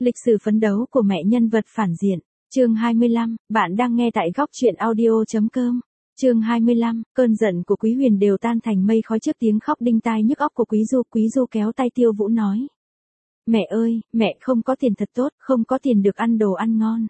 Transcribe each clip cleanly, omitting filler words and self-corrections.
Lịch sử phấn đấu của mẹ nhân vật phản diện. Chương 25, bạn đang nghe tại góc truyện audio.com. Chương 25, cơn giận của Quý Huyền đều tan thành mây khói trước tiếng khóc đinh tai nhức óc của Quý Du kéo tay Tiêu Vũ nói. Mẹ ơi, mẹ không có tiền thật tốt, không có tiền được ăn đồ ăn ngon.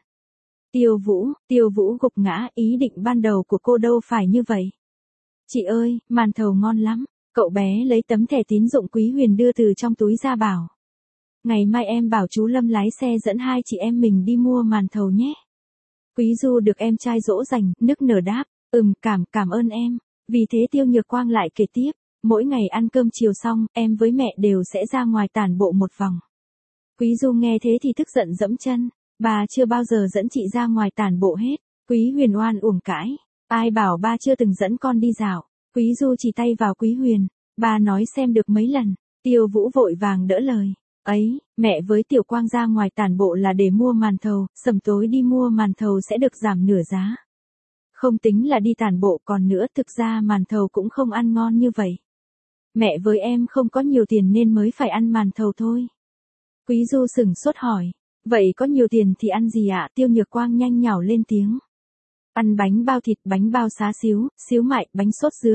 Tiêu Vũ gục ngã, ý định ban đầu của cô đâu phải như vậy. Chị ơi, màn thầu ngon lắm. Cậu bé lấy tấm thẻ tín dụng Quý Huyền đưa từ trong túi ra bảo. Ngày mai em bảo chú Lâm lái xe dẫn hai chị em mình đi mua màn thầu nhé. Quý Du được em trai dỗ dành, nức nở đáp, cảm ơn em. Vì thế Tiêu Nhược Quang lại kể tiếp, mỗi ngày ăn cơm chiều xong, em với mẹ đều sẽ ra ngoài tản bộ một vòng. Quý Du nghe thế thì tức giận giẫm chân, bà chưa bao giờ dẫn chị ra ngoài tản bộ hết. Quý Huyền oan uổng cãi, ai bảo ba chưa từng dẫn con đi dạo. Quý Du chỉ tay vào Quý Huyền, bà nói xem được mấy lần. Tiêu Vũ vội vàng đỡ lời. Ấy, mẹ với Tiểu Quang ra ngoài tản bộ là để mua màn thầu, sầm tối đi mua màn thầu sẽ được giảm nửa giá. Không tính là đi tản bộ còn nữa, thực ra màn thầu cũng không ăn ngon như vậy. Mẹ với em không có nhiều tiền nên mới phải ăn màn thầu thôi. Quý Du sửng sốt hỏi, vậy có nhiều tiền thì ăn gì ạ? Tiêu Nhược Quang nhanh nhảu lên tiếng. Ăn bánh bao thịt, bánh bao xá xíu, xíu mại, bánh sốt dứa,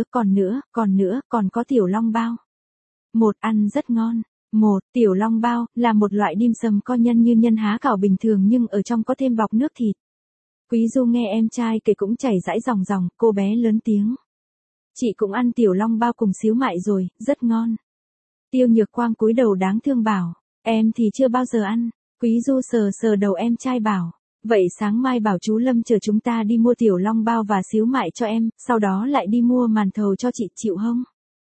còn có tiểu long bao. Ăn rất ngon. Tiểu long bao, là một loại dim sum co nhân như nhân há cảo bình thường nhưng ở trong có thêm bọc nước thịt. Quý Du nghe em trai kể cũng chảy dãi ròng, cô bé lớn tiếng. Chị cũng ăn tiểu long bao cùng xíu mại rồi, rất ngon. Tiêu Nhược Quang cúi đầu đáng thương bảo, em thì chưa bao giờ ăn. Quý Du sờ đầu em trai bảo, vậy sáng mai bảo chú Lâm chờ chúng ta đi mua tiểu long bao và xíu mại cho em, sau đó lại đi mua màn thầu cho chị, chịu không?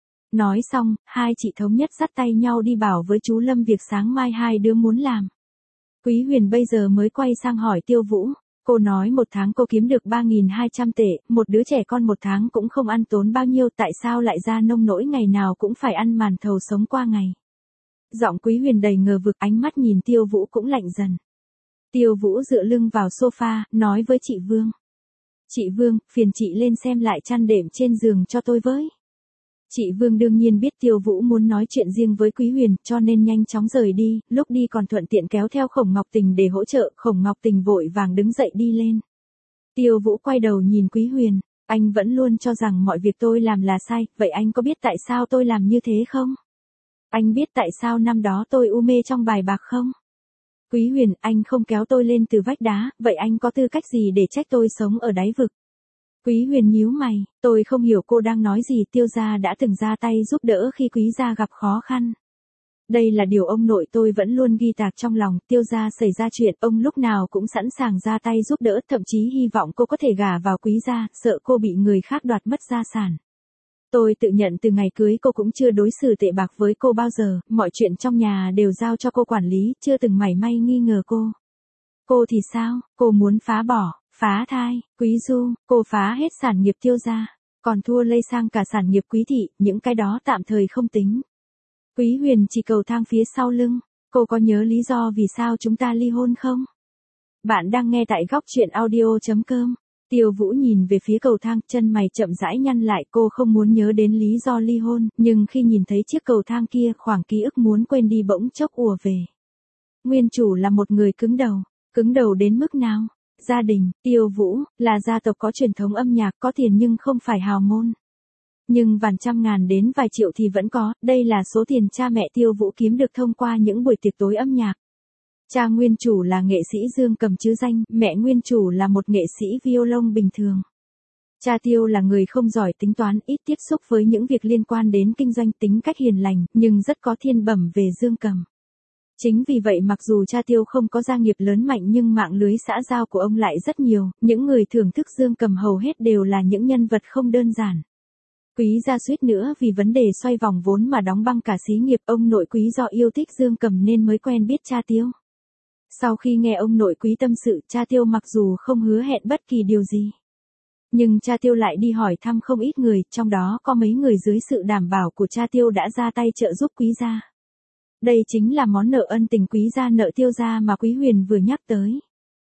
Nói xong, hai chị thống nhất dắt tay nhau đi bảo với chú Lâm việc sáng mai hai đứa muốn làm. Quý Huyền bây giờ mới quay sang hỏi Tiêu Vũ, cô nói một tháng cô kiếm được 3.200 tệ, một đứa trẻ con một tháng cũng không ăn tốn bao nhiêu, tại sao lại ra nông nỗi ngày nào cũng phải ăn màn thầu sống qua ngày. Giọng Quý Huyền đầy ngờ vực, ánh mắt nhìn Tiêu Vũ cũng lạnh dần. Tiêu Vũ dựa lưng vào sofa, nói với chị Vương. Chị Vương, phiền chị lên xem lại chăn đệm trên giường cho tôi với. Chị Vương đương nhiên biết Tiêu Vũ muốn nói chuyện riêng với Quý Huyền, cho nên nhanh chóng rời đi, lúc đi còn thuận tiện kéo theo Khổng Ngọc Tình để hỗ trợ. Khổng Ngọc Tình vội vàng đứng dậy đi lên. Tiêu Vũ quay đầu nhìn Quý Huyền, anh vẫn luôn cho rằng mọi việc tôi làm là sai, vậy anh có biết tại sao tôi làm như thế không? Anh biết tại sao năm đó tôi u mê trong bài bạc không? Quý Huyền, anh không kéo tôi lên từ vách đá, vậy anh có tư cách gì để trách tôi sống ở đáy vực? Quý Huyền nhíu mày, tôi không hiểu cô đang nói gì. Tiêu gia đã từng ra tay giúp đỡ khi Quý gia gặp khó khăn. Đây là điều ông nội tôi vẫn luôn ghi tạc trong lòng. Tiêu gia xảy ra chuyện, ông lúc nào cũng sẵn sàng ra tay giúp đỡ, thậm chí hy vọng cô có thể gả vào Quý gia, sợ cô bị người khác đoạt mất gia sản. Tôi tự nhận từ ngày cưới cô cũng chưa đối xử tệ bạc với cô bao giờ, mọi chuyện trong nhà đều giao cho cô quản lý, chưa từng mảy may nghi ngờ cô. Cô thì sao, cô muốn phá bỏ, phá thai, Quý Du, cô phá hết sản nghiệp Tiêu gia, còn thua lây sang cả sản nghiệp Quý thị, những cái đó tạm thời không tính. Quý Huyền chỉ cầu thang phía sau lưng, cô có nhớ lý do vì sao chúng ta ly hôn không? Bạn đang nghe tại góc truyện audio.com. Tiêu Vũ nhìn về phía cầu thang, chân mày chậm rãi nhăn lại, cô không muốn nhớ đến lý do ly hôn, nhưng khi nhìn thấy chiếc cầu thang kia, khoảng ký ức muốn quên đi bỗng chốc ùa về. Nguyên chủ là một người cứng đầu đến mức nào? Gia đình, Tiêu Vũ, là gia tộc có truyền thống âm nhạc, có tiền nhưng không phải hào môn. Nhưng vài trăm ngàn đến vài triệu thì vẫn có, đây là số tiền cha mẹ Tiêu Vũ kiếm được thông qua những buổi tiệc tối âm nhạc. Cha nguyên chủ là nghệ sĩ dương cầm chứ danh, mẹ nguyên chủ là một nghệ sĩ violon bình thường. Cha Tiêu là người không giỏi tính toán, ít tiếp xúc với những việc liên quan đến kinh doanh, tính cách hiền lành, nhưng rất có thiên bẩm về dương cầm. Chính vì vậy mặc dù cha Tiêu không có gia nghiệp lớn mạnh nhưng mạng lưới xã giao của ông lại rất nhiều, những người thưởng thức dương cầm hầu hết đều là những nhân vật không đơn giản. Quý gia suýt nữa vì vấn đề xoay vòng vốn mà đóng băng cả xí nghiệp. Ông nội Quý do yêu thích dương cầm nên mới quen biết cha Tiêu. Sau khi nghe ông nội Quý tâm sự, cha Tiêu mặc dù không hứa hẹn bất kỳ điều gì, nhưng cha Tiêu lại đi hỏi thăm không ít người, trong đó có mấy người dưới sự đảm bảo của cha Tiêu đã ra tay trợ giúp Quý gia. Đây chính là món nợ ân tình Quý gia nợ Tiêu gia mà Quý Huyền vừa nhắc tới.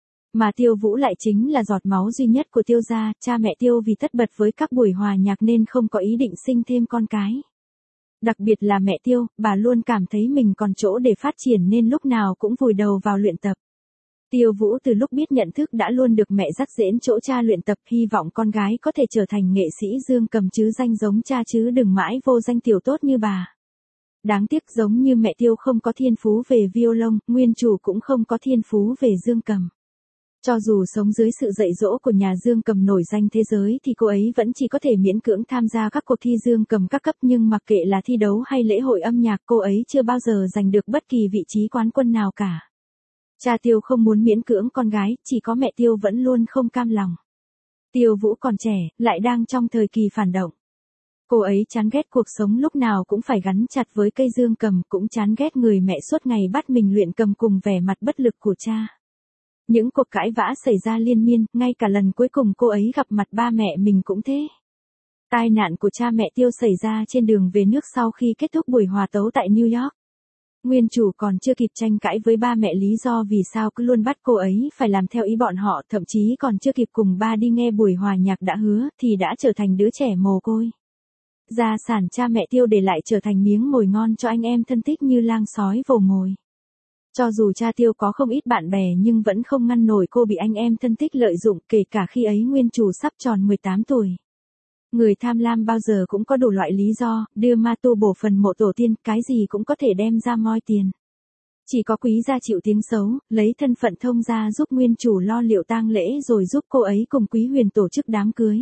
Mà Tiêu Vũ lại chính là giọt máu duy nhất của Tiêu gia, cha mẹ Tiêu vì tất bật với các buổi hòa nhạc nên không có ý định sinh thêm con cái. Đặc biệt là mẹ Tiêu, bà luôn cảm thấy mình còn chỗ để phát triển nên lúc nào cũng vùi đầu vào luyện tập. Tiêu Vũ từ lúc biết nhận thức đã luôn được mẹ dắt dễn chỗ cha luyện tập, hy vọng con gái có thể trở thành nghệ sĩ dương cầm chứ danh giống cha chứ đừng mãi vô danh tiểu tốt như bà. Đáng tiếc giống như mẹ Tiêu không có thiên phú về violon, nguyên chủ cũng không có thiên phú về dương cầm. Cho dù sống dưới sự dạy dỗ của nhà dương cầm nổi danh thế giới thì cô ấy vẫn chỉ có thể miễn cưỡng tham gia các cuộc thi dương cầm các cấp, nhưng mặc kệ là thi đấu hay lễ hội âm nhạc cô ấy chưa bao giờ giành được bất kỳ vị trí quán quân nào cả. Cha Tiêu không muốn miễn cưỡng con gái, chỉ có mẹ Tiêu vẫn luôn không cam lòng. Tiêu Vũ còn trẻ, lại đang trong thời kỳ phản động. Cô ấy chán ghét cuộc sống lúc nào cũng phải gắn chặt với cây dương cầm, cũng chán ghét người mẹ suốt ngày bắt mình luyện cầm cùng vẻ mặt bất lực của cha. Những cuộc cãi vã xảy ra liên miên, ngay cả lần cuối cùng cô ấy gặp mặt ba mẹ mình cũng thế. Tai nạn của cha mẹ Tiêu xảy ra trên đường về nước sau khi kết thúc buổi hòa tấu tại New York. Nguyên chủ còn chưa kịp tranh cãi với ba mẹ lý do vì sao cứ luôn bắt cô ấy phải làm theo ý bọn họ, thậm chí còn chưa kịp cùng ba đi nghe buổi hòa nhạc đã hứa thì đã trở thành đứa trẻ mồ côi. Gia sản cha mẹ Tiêu để lại trở thành miếng mồi ngon cho anh em thân thích như lang sói vồ mồi. Cho dù cha Tiêu có không ít bạn bè nhưng vẫn không ngăn nổi cô bị anh em thân thích lợi dụng, kể cả khi ấy nguyên chủ sắp tròn 18 tuổi. Người tham lam bao giờ cũng có đủ loại lý do, đưa ma tu bổ phần mộ tổ tiên, cái gì cũng có thể đem ra moi tiền. Chỉ có Quý gia chịu tiếng xấu, lấy thân phận thông gia giúp nguyên chủ lo liệu tang lễ rồi giúp cô ấy cùng Quý Huyền tổ chức đám cưới.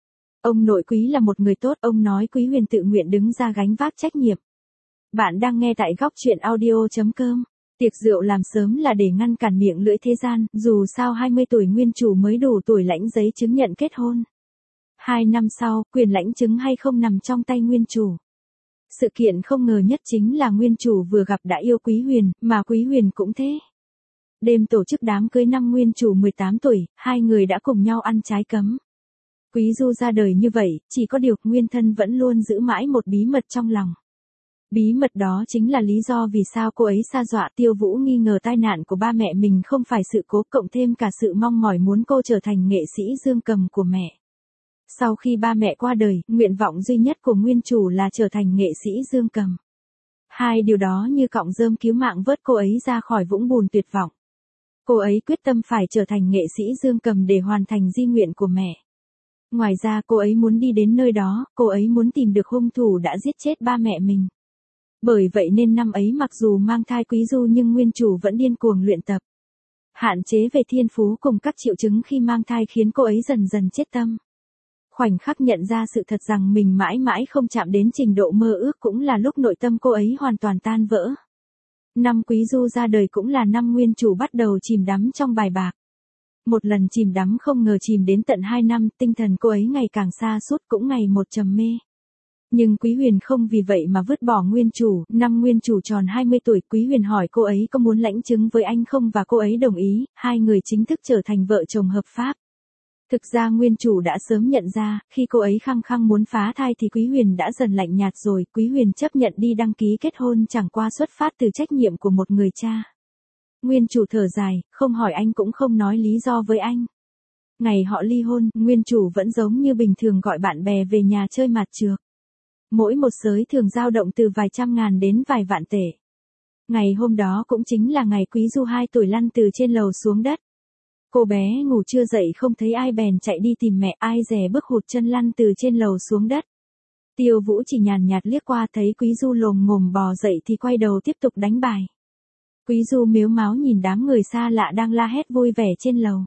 Ông nội Quý là một người tốt, ông nói Quý Huyền tự nguyện đứng ra gánh vác trách nhiệm. Bạn đang nghe tại góc truyện audio.com. Tiệc rượu làm sớm là để ngăn cản miệng lưỡi thế gian, dù sao 20 tuổi nguyên chủ mới đủ tuổi lãnh giấy chứng nhận kết hôn. 2 năm sau, quyền lãnh chứng hay không nằm trong tay nguyên chủ. Sự kiện không ngờ nhất chính là nguyên chủ vừa gặp đã yêu Quý Huyền, mà Quý Huyền cũng thế. Đêm tổ chức đám cưới năm nguyên chủ 18 tuổi, hai người đã cùng nhau ăn trái cấm. Quý Du ra đời như vậy, chỉ có điều nguyên thân vẫn luôn giữ mãi một bí mật trong lòng. Bí mật đó chính là lý do vì sao cô ấy sa đọa. Tiêu Vũ nghi ngờ tai nạn của ba mẹ mình không phải sự cố, cộng thêm cả sự mong mỏi muốn cô trở thành nghệ sĩ dương cầm của mẹ. Sau khi ba mẹ qua đời, nguyện vọng duy nhất của nguyên chủ là trở thành nghệ sĩ dương cầm. Hai điều đó như cọng rơm cứu mạng vớt cô ấy ra khỏi vũng bùn tuyệt vọng. Cô ấy quyết tâm phải trở thành nghệ sĩ dương cầm để hoàn thành di nguyện của mẹ. Ngoài ra cô ấy muốn đi đến nơi đó, cô ấy muốn tìm được hung thủ đã giết chết ba mẹ mình. Bởi vậy nên năm ấy mặc dù mang thai Quý Du nhưng nguyên chủ vẫn điên cuồng luyện tập. Hạn chế về thiên phú cùng các triệu chứng khi mang thai khiến cô ấy dần dần chết tâm. Khoảnh khắc nhận ra sự thật rằng mình mãi mãi không chạm đến trình độ mơ ước cũng là lúc nội tâm cô ấy hoàn toàn tan vỡ. Năm Quý Du ra đời cũng là năm nguyên chủ bắt đầu chìm đắm trong bài bạc. Một lần chìm đắm không ngờ chìm đến tận 2 năm, tinh thần cô ấy ngày càng sa sút cũng ngày một trầm mê. Nhưng Quý Huyền không vì vậy mà vứt bỏ nguyên chủ. Năm nguyên chủ tròn 20 tuổi, Quý Huyền hỏi cô ấy có muốn lãnh chứng với anh không và cô ấy đồng ý, hai người chính thức trở thành vợ chồng hợp pháp. Thực ra nguyên chủ đã sớm nhận ra, khi cô ấy khăng khăng muốn phá thai thì Quý Huyền đã dần lạnh nhạt rồi. Quý Huyền chấp nhận đi đăng ký kết hôn chẳng qua xuất phát từ trách nhiệm của một người cha. Nguyên chủ thở dài, không hỏi anh cũng không nói lý do với anh. Ngày họ ly hôn, nguyên chủ vẫn giống như bình thường gọi bạn bè về nhà chơi mạt chược. Mỗi một sới thường dao động từ vài trăm ngàn đến vài vạn tệ. Ngày hôm đó cũng chính là ngày Quý Du 2 tuổi lăn từ trên lầu xuống đất. Cô bé ngủ chưa dậy không thấy ai bèn chạy đi tìm mẹ, ai dè bước hụt chân lăn từ trên lầu xuống đất. Tiêu Vũ chỉ nhàn nhạt liếc qua thấy Quý Du lồm ngồm bò dậy thì quay đầu tiếp tục đánh bài. Quý Du mếu máo nhìn đám người xa lạ đang la hét vui vẻ trên lầu.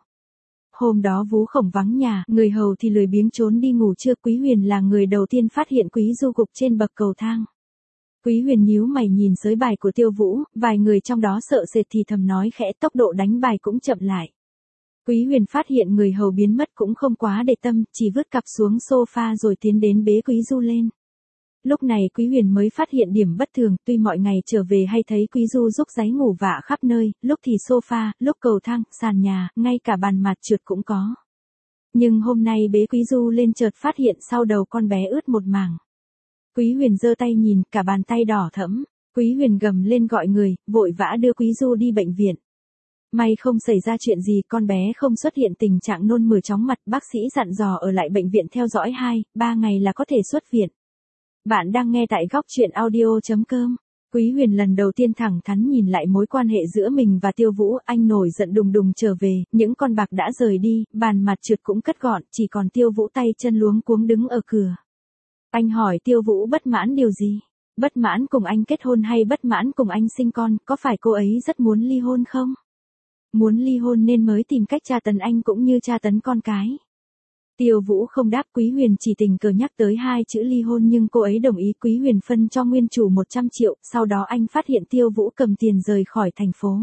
Hôm đó Vú Khổng vắng nhà, người hầu thì lười biếng trốn đi ngủ trưa. Quý Huyền là người đầu tiên phát hiện Quý Du gục trên bậc cầu thang. Quý Huyền nhíu mày nhìn sới bài của Tiêu Vũ, vài người trong đó sợ sệt thì thầm nói khẽ, tốc độ đánh bài cũng chậm lại. Quý Huyền phát hiện người hầu biến mất cũng không quá để tâm, chỉ vứt cặp xuống sofa rồi tiến đến bế Quý Du lên. Lúc này Quý Huyền mới phát hiện điểm bất thường, tuy mọi ngày trở về hay thấy Quý Du rúc ráy ngủ vạ khắp nơi, lúc thì sofa, lúc cầu thang, sàn nhà, ngay cả bàn mặt trượt cũng có. Nhưng hôm nay bế Quý Du lên chợt phát hiện sau đầu con bé ướt một mảng. Quý Huyền giơ tay nhìn, cả bàn tay đỏ thẫm. Quý Huyền gầm lên gọi người, vội vã đưa Quý Du đi bệnh viện. May không xảy ra chuyện gì, con bé không xuất hiện tình trạng nôn mửa chóng mặt, bác sĩ dặn dò ở lại bệnh viện theo dõi 2-3 ngày là có thể xuất viện. Bạn đang nghe tại góc chuyện audio.com. Quý Huyền lần đầu tiên thẳng thắn nhìn lại mối quan hệ giữa mình và Tiêu Vũ, anh nổi giận đùng đùng trở về, những con bạc đã rời đi, bàn mặt trượt cũng cất gọn, chỉ còn Tiêu Vũ tay chân luống cuống đứng ở cửa. Anh hỏi Tiêu Vũ bất mãn điều gì? Bất mãn cùng anh kết hôn hay bất mãn cùng anh sinh con, có phải cô ấy rất muốn ly hôn không? Muốn ly hôn nên mới tìm cách tra tấn anh cũng như tra tấn con cái. Tiêu Vũ không đáp. Quý Huyền chỉ tình cờ nhắc tới hai chữ ly hôn nhưng cô ấy đồng ý. Quý Huyền phân cho nguyên chủ 100 triệu, sau đó anh phát hiện Tiêu Vũ cầm tiền rời khỏi thành phố.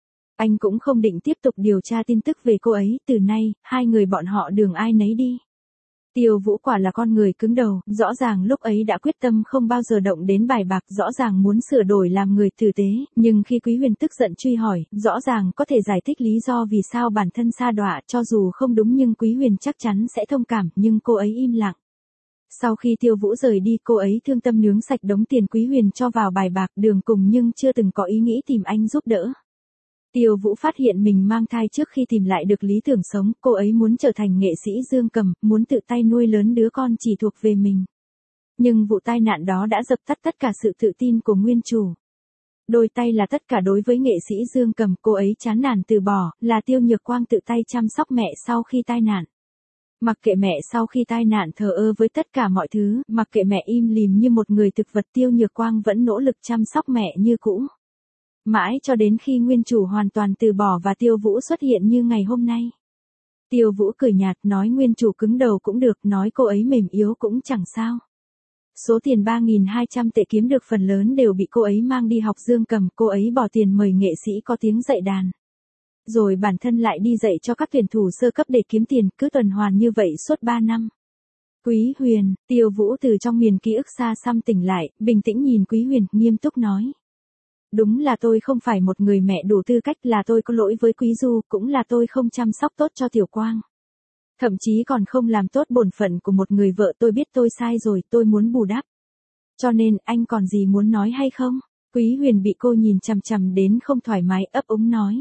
Anh cũng không định tiếp tục điều tra tin tức về cô ấy, từ nay, hai người bọn họ đường ai nấy đi. Tiêu Vũ quả là con người cứng đầu, rõ ràng lúc ấy đã quyết tâm không bao giờ động đến bài bạc, rõ ràng muốn sửa đổi làm người tử tế, nhưng khi Quý Huyền tức giận truy hỏi, rõ ràng có thể giải thích lý do vì sao bản thân sa đọa, cho dù không đúng nhưng Quý Huyền chắc chắn sẽ thông cảm, nhưng cô ấy im lặng. Sau khi Tiêu Vũ rời đi, cô ấy thương tâm nướng sạch đống tiền Quý Huyền cho vào bài bạc đường cùng nhưng chưa từng có ý nghĩ tìm anh giúp đỡ. Tiêu Vũ phát hiện mình mang thai trước khi tìm lại được lý tưởng sống, cô ấy muốn trở thành nghệ sĩ dương cầm, muốn tự tay nuôi lớn đứa con chỉ thuộc về mình. Nhưng vụ tai nạn đó đã dập tắt tất cả sự tự tin của nguyên chủ. Đôi tay là tất cả đối với nghệ sĩ dương cầm, cô ấy chán nản từ bỏ, là Tiêu Nhược Quang tự tay chăm sóc mẹ sau khi tai nạn. Mặc kệ mẹ sau khi tai nạn thờ ơ với tất cả mọi thứ, mặc kệ mẹ im lìm như một người thực vật, Tiêu Nhược Quang vẫn nỗ lực chăm sóc mẹ như cũ. Mãi cho đến khi nguyên chủ hoàn toàn từ bỏ và Tiêu Vũ xuất hiện như ngày hôm nay. Tiêu Vũ cười nhạt nói nguyên chủ cứng đầu cũng được, nói cô ấy mềm yếu cũng chẳng sao. Số tiền 3.200 tệ kiếm được phần lớn đều bị cô ấy mang đi học dương cầm, cô ấy bỏ tiền mời nghệ sĩ có tiếng dạy đàn. Rồi bản thân lại đi dạy cho các tuyển thủ sơ cấp để kiếm tiền, cứ tuần hoàn như vậy suốt 3 năm. Quý Huyền, Tiêu Vũ từ trong miền ký ức xa xăm tỉnh lại, bình tĩnh nhìn Quý Huyền, nghiêm túc nói. Đúng là tôi không phải một người mẹ đủ tư cách, là tôi có lỗi với Quý Du, cũng là tôi không chăm sóc tốt cho Tiểu Quang. Thậm chí còn không làm tốt bổn phận của một người vợ, tôi biết tôi sai rồi, tôi muốn bù đắp. Cho nên, anh còn gì muốn nói hay không? Quý Huyền bị cô nhìn chằm chằm đến không thoải mái, ấp úng nói.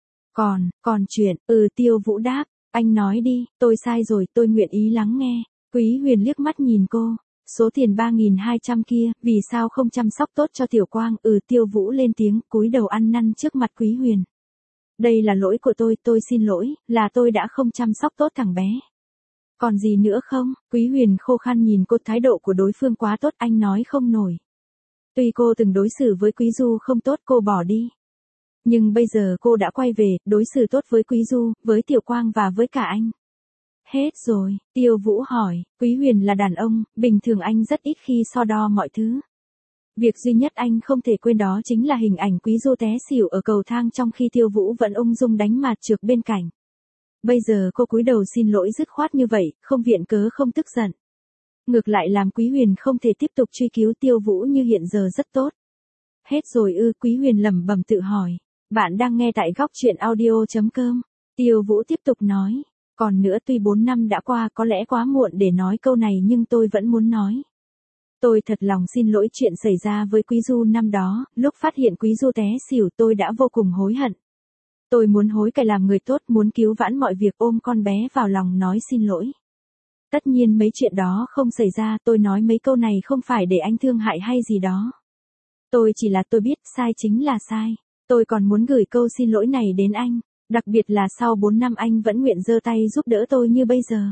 Còn chuyện, Tiêu Vũ đáp, anh nói đi, tôi sai rồi, tôi nguyện ý lắng nghe. Quý Huyền liếc mắt nhìn cô. Số tiền 3.200 kia, vì sao không chăm sóc tốt cho Tiểu Quang? Tiêu Vũ lên tiếng, cúi đầu ăn năn trước mặt Quý Huyền. Đây là lỗi của tôi xin lỗi, là tôi đã không chăm sóc tốt thằng bé. Còn gì nữa không? Quý Huyền khô khan nhìn cô, thái độ của đối phương quá tốt, anh nói không nổi. Tuy cô từng đối xử với Quý Du không tốt, cô bỏ đi. Nhưng bây giờ cô đã quay về, đối xử tốt với Quý Du, với Tiểu Quang và với cả anh. Hết rồi, Tiêu Vũ hỏi, Quý Huyền là đàn ông, bình thường anh rất ít khi so đo mọi thứ. Việc duy nhất anh không thể quên đó chính là hình ảnh Quý Du té xỉu ở cầu thang trong khi Tiêu Vũ vẫn ung dung đánh mạt trược bên cạnh. Bây giờ cô cúi đầu xin lỗi dứt khoát như vậy, không viện cớ không tức giận. Ngược lại làm Quý Huyền không thể tiếp tục truy cứu Tiêu Vũ như hiện giờ rất tốt. Hết rồi Quý Huyền lẩm bẩm tự hỏi. Bạn đang nghe tại góc chuyện audio.com. Tiêu Vũ tiếp tục nói. Còn nữa, tuy 4 năm đã qua có lẽ quá muộn để nói câu này nhưng tôi vẫn muốn nói. Tôi thật lòng xin lỗi chuyện xảy ra với Quý Du năm đó, lúc phát hiện Quý Du té xỉu tôi đã vô cùng hối hận. Tôi muốn hối cải làm người tốt, muốn cứu vãn mọi việc, ôm con bé vào lòng nói xin lỗi. Tất nhiên mấy chuyện đó không xảy ra, tôi nói mấy câu này không phải để anh thương hại hay gì đó. Tôi chỉ là tôi biết sai chính là sai. Tôi còn muốn gửi câu xin lỗi này đến anh. Đặc biệt là sau 4 năm anh vẫn nguyện giơ tay giúp đỡ tôi như bây giờ.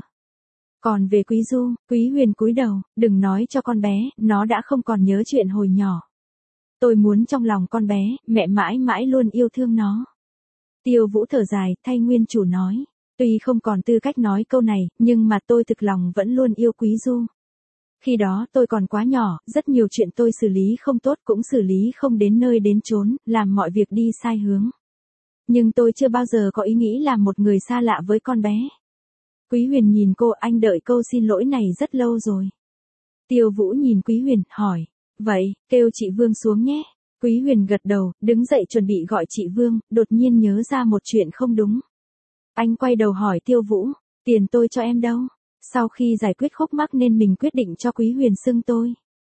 Còn về Quý Du, Quý Huyền cúi đầu, đừng nói cho con bé, nó đã không còn nhớ chuyện hồi nhỏ. Tôi muốn trong lòng con bé, mẹ mãi mãi luôn yêu thương nó. Tiêu Vũ thở dài, thay nguyên chủ nói. Tuy không còn tư cách nói câu này, nhưng mà tôi thực lòng vẫn luôn yêu Quý Du. Khi đó tôi còn quá nhỏ, rất nhiều chuyện tôi xử lý không tốt cũng xử lý không đến nơi đến chốn, làm mọi việc đi sai hướng. Nhưng tôi chưa bao giờ có ý nghĩ làm một người xa lạ với con bé. Quý Huyền nhìn cô, anh đợi câu xin lỗi này rất lâu rồi. Tiêu Vũ nhìn Quý Huyền, hỏi. Vậy, kêu chị Vương xuống nhé. Quý Huyền gật đầu, đứng dậy chuẩn bị gọi chị Vương, đột nhiên nhớ ra một chuyện không đúng. Anh quay đầu hỏi Tiêu Vũ, tiền tôi cho em đâu? Sau khi giải quyết khúc mắc nên mình quyết định cho Quý Huyền xưng tôi.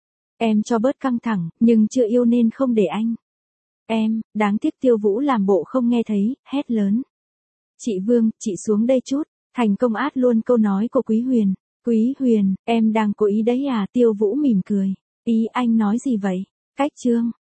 Em cho bớt căng thẳng, nhưng chưa yêu nên không để anh. Em, đáng tiếc. Tiêu Vũ làm bộ không nghe thấy, hét lớn. Chị Vương, chị xuống đây chút. Thành công át luôn câu nói của Quý Huyền. Quý Huyền, em đang cố ý đấy à? Tiêu Vũ mỉm cười. Ý anh nói gì vậy? Cách Trương,